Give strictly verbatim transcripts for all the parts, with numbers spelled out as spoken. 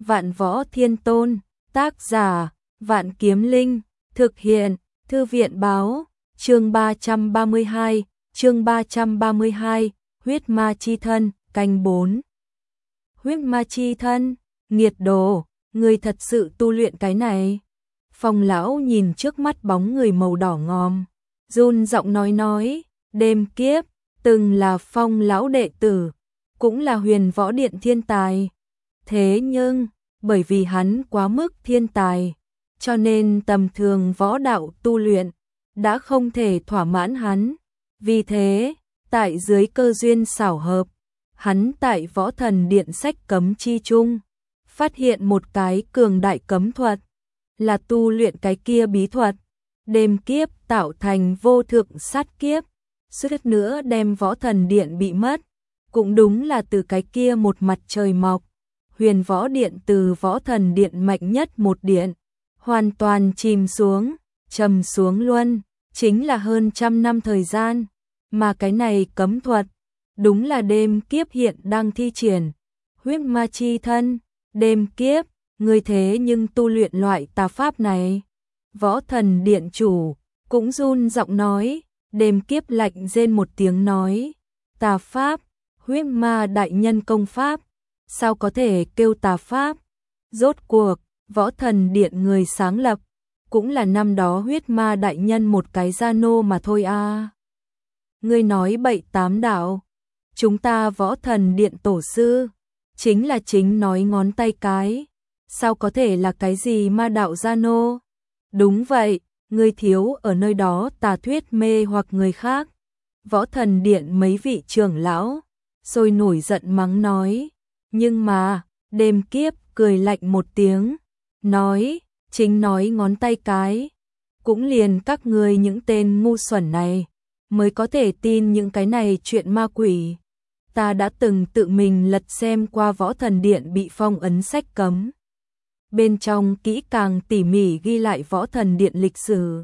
Vạn Võ Thiên Tôn, tác giả, Vạn Kiếm Linh, thực hiện, Thư viện báo, chương ba trăm ba mươi hai, chương ba trăm ba mươi hai, huyết ma chi thân, canh bốn. Huyết ma chi thân, nghiệt đồ, người thật sự tu luyện cái này. Phong lão nhìn trước mắt bóng người màu đỏ ngòm, run giọng nói nói, đêm kiếp, từng là Phong lão đệ tử, cũng là Huyền Võ Điện thiên tài. Thế nhưng, bởi vì hắn quá mức thiên tài, cho nên tầm thường võ đạo tu luyện đã không thể thỏa mãn hắn. Vì thế, tại dưới cơ duyên xảo hợp, hắn tại Võ Thần Điện sách cấm chi chung phát hiện một cái cường đại cấm thuật, là tu luyện cái kia bí thuật, đêm kiếp tạo thành vô thượng sát kiếp, suýt nữa đem Võ Thần Điện bị mất. Cũng đúng là từ cái kia một mặt trời mọc, Huyền Võ Điện từ Võ Thần Điện mạnh nhất một điện, hoàn toàn chìm xuống, trầm xuống luôn, chính là hơn trăm năm thời gian, mà cái này cấm thuật, đúng là đêm kiếp hiện đang thi triển. Huyết ma chi thân, đêm kiếp, người thế nhưng tu luyện loại tà pháp này. Võ Thần Điện chủ cũng run giọng nói, đêm kiếp lạnh rên một tiếng nói, tà pháp, huyết ma đại nhân công pháp, sao có thể kêu tà pháp? Rốt cuộc, Võ Thần Điện người sáng lập, cũng là năm đó huyết ma đại nhân một cái gia nô mà thôi a. À. Ngươi nói bậy tám đạo, chúng ta Võ Thần Điện tổ sư, chính là chính nói ngón tay cái, sao có thể là cái gì ma đạo gia nô? Đúng vậy, ngươi thiếu ở nơi đó tà thuyết mê hoặc người khác. Võ Thần Điện mấy vị trưởng lão rồi nổi giận mắng nói, nhưng mà, đêm kiếp cười lạnh một tiếng, nói, chính nói ngón tay cái, cũng liền các ngươi những tên ngu xuẩn này, mới có thể tin những cái này chuyện ma quỷ. Ta đã từng tự mình lật xem qua Võ Thần Điện bị phong ấn sách cấm. Bên trong kỹ càng tỉ mỉ ghi lại Võ Thần Điện lịch sử.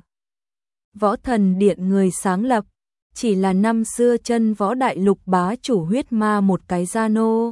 Võ Thần Điện người sáng lập, chỉ là năm xưa chân võ đại lục bá chủ huyết ma một cái gia nô.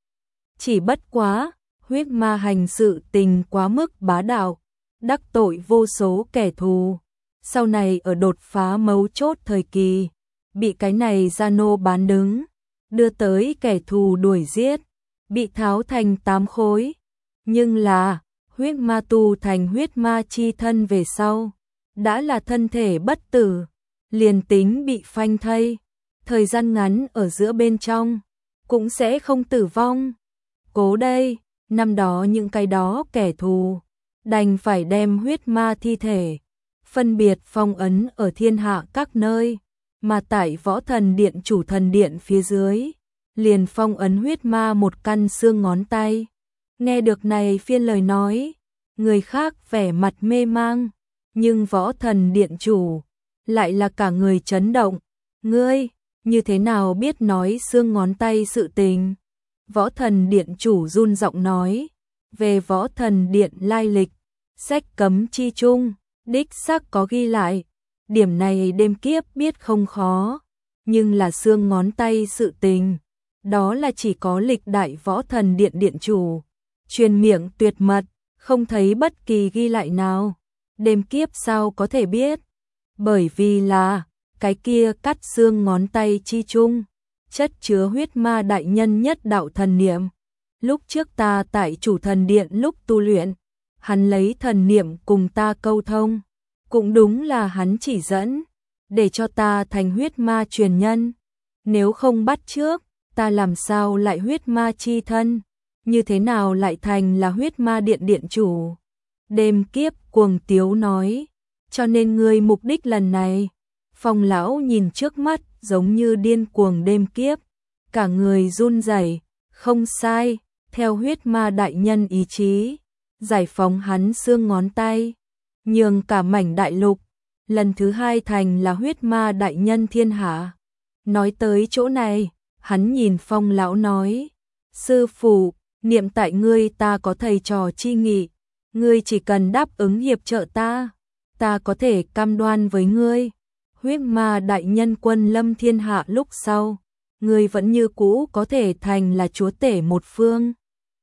Chỉ bất quá, huyết ma hành sự tình quá mức bá đạo, đắc tội vô số kẻ thù. Sau này ở đột phá mấu chốt thời kỳ, bị cái này gia nô bán đứng, đưa tới kẻ thù đuổi giết, bị tháo thành tám khối. Nhưng là, huyết ma tu thành huyết ma chi thân về sau, đã là thân thể bất tử, liền tính bị phanh thây, thời gian ngắn ở giữa bên trong, cũng sẽ không tử vong. Cố đây, năm đó những cái đó kẻ thù, đành phải đem huyết ma thi thể, phân biệt phong ấn ở thiên hạ các nơi, mà tại Võ Thần Điện chủ thần điện phía dưới, liền phong ấn huyết ma một căn xương ngón tay. Nghe được này phiên lời nói, người khác vẻ mặt mê mang, nhưng Võ Thần Điện chủ lại là cả người chấn động. Ngươi, như thế nào biết nói xương ngón tay sự tình? Võ Thần Điện chủ run giọng nói, về Võ Thần Điện lai lịch, sách cấm chi chung, đích xác có ghi lại. Điểm này đêm kiếp biết không khó, nhưng là xương ngón tay sự tình, đó là chỉ có lịch đại Võ Thần Điện điện chủ truyền miệng tuyệt mật, không thấy bất kỳ ghi lại nào. Đêm kiếp sao có thể biết? Bởi vì là, cái kia cắt xương ngón tay chi chung, chất chứa huyết ma đại nhân nhất đạo thần niệm. Lúc trước ta tại chủ thần điện lúc tu luyện, hắn lấy thần niệm cùng ta câu thông, cũng đúng là hắn chỉ dẫn, để cho ta thành huyết ma truyền nhân. Nếu không bắt trước, ta làm sao lại huyết ma chi thân, như thế nào lại thành là huyết ma điện điện chủ? Đêm kiếp cuồng tiếu nói, cho nên ngươi mục đích lần này. Phong lão nhìn trước mắt giống như điên cuồng đêm kiếp, cả người run rẩy. Không sai, theo huyết ma đại nhân ý chí, giải phóng hắn xương ngón tay, nhường cả mảnh đại lục, lần thứ hai thành là huyết ma đại nhân thiên hạ. Nói tới chỗ này, hắn nhìn Phong lão nói, sư phụ, niệm tại ngươi ta có thầy trò chi nghị, ngươi chỉ cần đáp ứng hiệp trợ ta, ta có thể cam đoan với ngươi, huyết ma đại nhân quân lâm thiên hạ lúc sau, ngươi vẫn như cũ có thể thành là chúa tể một phương.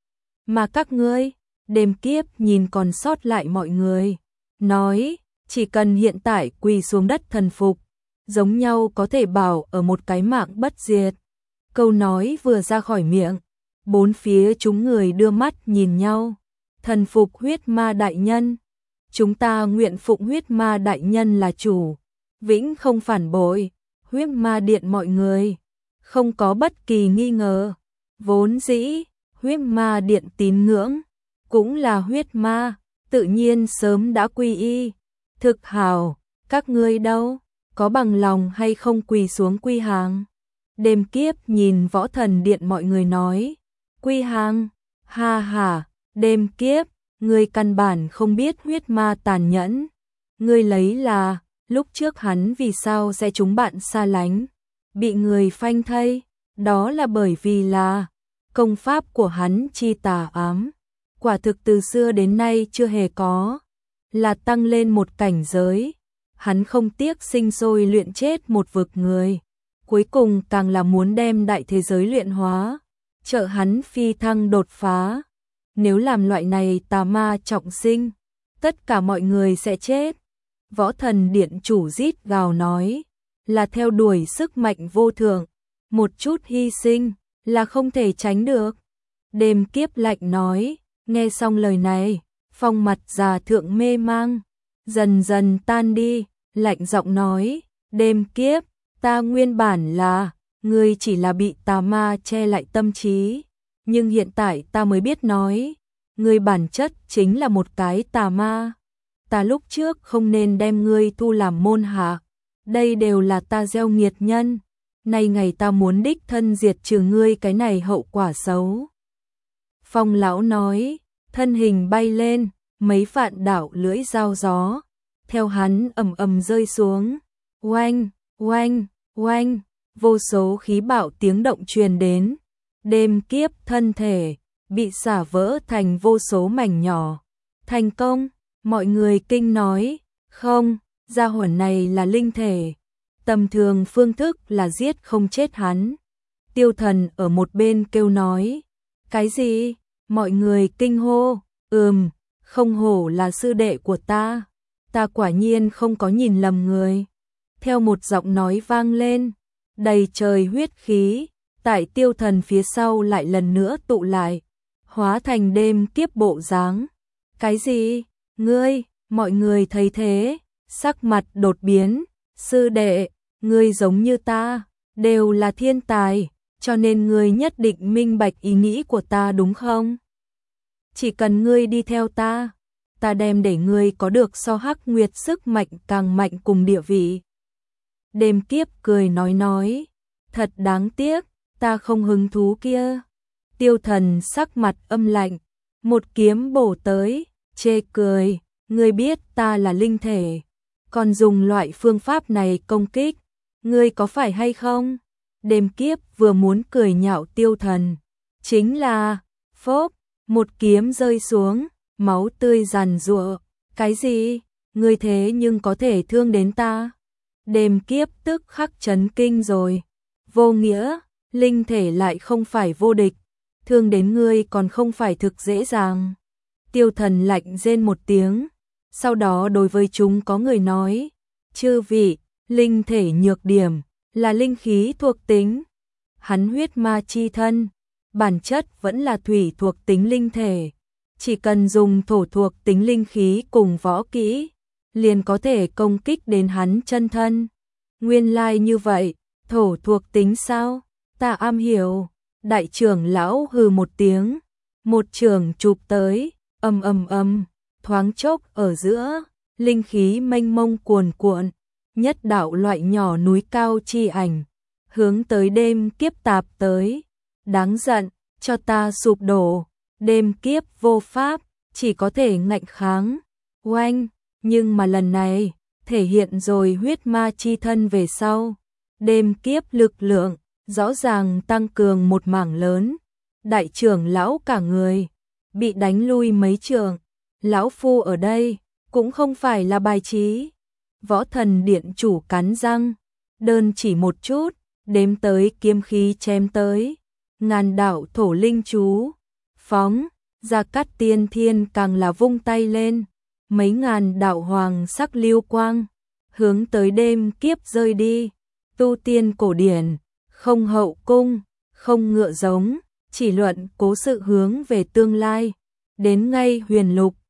Mà các ngươi, đêm kiếp nhìn còn sót lại mọi người, nói, chỉ cần hiện tại quỳ xuống đất thần phục, giống nhau có thể bảo ở một cái mạng bất diệt. Câu nói vừa ra khỏi miệng, bốn phía chúng người đưa mắt nhìn nhau. Thần phục huyết ma đại nhân, chúng ta nguyện phụng huyết ma đại nhân là chủ, vĩnh không phản bội. Huyết ma điện mọi người không có bất kỳ nghi ngờ, vốn dĩ huyết ma điện tín ngưỡng cũng là huyết ma, tự nhiên sớm đã quy y. Thực hào, các ngươi đâu, có bằng lòng hay không quỳ xuống quy hàng? Đêm kiếp nhìn Võ Thần Điện mọi người nói, quy hàng, ha ha, đêm kiếp, ngươi căn bản không biết huyết ma tàn nhẫn. Ngươi lấy là, lúc trước hắn vì sao sẽ chúng bạn xa lánh, bị người phanh thây, đó là bởi vì là công pháp của hắn chi tà ám, quả thực từ xưa đến nay chưa hề có, là tăng lên một cảnh giới. Hắn không tiếc sinh sôi luyện chết một vực người, cuối cùng càng là muốn đem đại thế giới luyện hóa, trợ hắn phi thăng đột phá. Nếu làm loại này tà ma trọng sinh, tất cả mọi người sẽ chết. Võ Thần Điện chủ rít gào nói, là theo đuổi sức mạnh vô thượng, một chút hy sinh là không thể tránh được. Đêm kiếp lạnh nói, nghe xong lời này, phong mặt già thượng mê mang, dần dần tan đi, lạnh giọng nói, đêm kiếp, ta nguyên bản là, ngươi chỉ là bị tà ma che lại tâm trí, nhưng hiện tại ta mới biết nói, ngươi bản chất chính là một cái tà ma. Ta lúc trước không nên đem ngươi thu làm môn hạ, đây đều là ta gieo nghiệt nhân, nay ngày ta muốn đích thân diệt trừ ngươi cái này hậu quả xấu. Phong lão nói, thân hình bay lên, mấy vạn đạo lưỡi dao gió, theo hắn ầm ầm rơi xuống, oanh, oanh, oanh, vô số khí bạo tiếng động truyền đến, đêm kiếp thân thể bị xả vỡ thành vô số mảnh nhỏ. Thành công, mọi người kinh nói, không, gia hỏa này là linh thể, tầm thường phương thức là giết không chết hắn. Tiêu Thần ở một bên kêu nói, cái gì? Mọi người kinh hô, ừm, không hổ là sư đệ của ta, ta quả nhiên không có nhìn lầm người. Theo một giọng nói vang lên, đầy trời huyết khí, tại Tiêu Thần phía sau lại lần nữa tụ lại, hóa thành đêm kiếp bộ dáng. Cái gì? Ngươi? Mọi người thấy thế, sắc mặt đột biến, sư đệ, ngươi giống như ta, đều là thiên tài, cho nên ngươi nhất định minh bạch ý nghĩ của ta đúng không? Chỉ cần ngươi đi theo ta, ta đem để ngươi có được so Hắc Nguyệt sức mạnh càng mạnh cùng địa vị. Đêm kiếp cười nói nói, thật đáng tiếc, ta không hứng thú kia. Tiêu Thần sắc mặt âm lạnh, một kiếm bổ tới, chê cười, ngươi biết ta là linh thể, còn dùng loại phương pháp này công kích, ngươi có phải hay không? Đêm kiếp vừa muốn cười nhạo Tiêu Thần, chính là, phốp, một kiếm rơi xuống, máu tươi giàn giụa, cái gì? Ngươi thế nhưng có thể thương đến ta? Đêm kiếp tức khắc chấn kinh rồi, vô nghĩa, linh thể lại không phải vô địch, thương đến ngươi còn không phải thực dễ dàng. Tiêu Thần lạnh rên một tiếng, sau đó đối với chúng có người nói, chư vị, linh thể nhược điểm là linh khí thuộc tính. Hắn huyết ma chi thân, bản chất vẫn là thủy thuộc tính linh thể, chỉ cần dùng thổ thuộc tính linh khí cùng võ kỹ, liền có thể công kích đến hắn chân thân. Nguyên lai như vậy, thổ thuộc tính sao? Ta am hiểu. Đại trưởng lão hừ một tiếng, một trường chụp tới, ầm ầm ầm, thoáng chốc ở giữa, linh khí mênh mông cuồn cuộn, nhất đạo loại nhỏ núi cao chi ảnh, hướng tới đêm kiếp tạp tới. Đáng giận, cho ta sụp đổ. Đêm kiếp vô pháp, chỉ có thể ngạnh kháng. Oanh, nhưng mà lần này, thể hiện rồi huyết ma chi thân về sau. Đêm kiếp lực lượng, rõ ràng tăng cường một mảng lớn. Đại trưởng lão cả người, bị đánh lui mấy trường. Lão phu ở đây, cũng không phải là bài trí. Võ Thần Điện chủ cắn răng, đơn chỉ một chút, đếm tới kiếm khí chém tới. Ngàn đạo thổ linh chú, phóng, Gia Cát Tiên Thiên càng là vung tay lên, mấy ngàn đạo hoàng sắc lưu quang, hướng tới đêm kiếp rơi đi. Tu tiên cổ điển, không hậu cung, không ngựa giống, chỉ luận cố sự hướng về tương lai. Đến ngay huyền lục,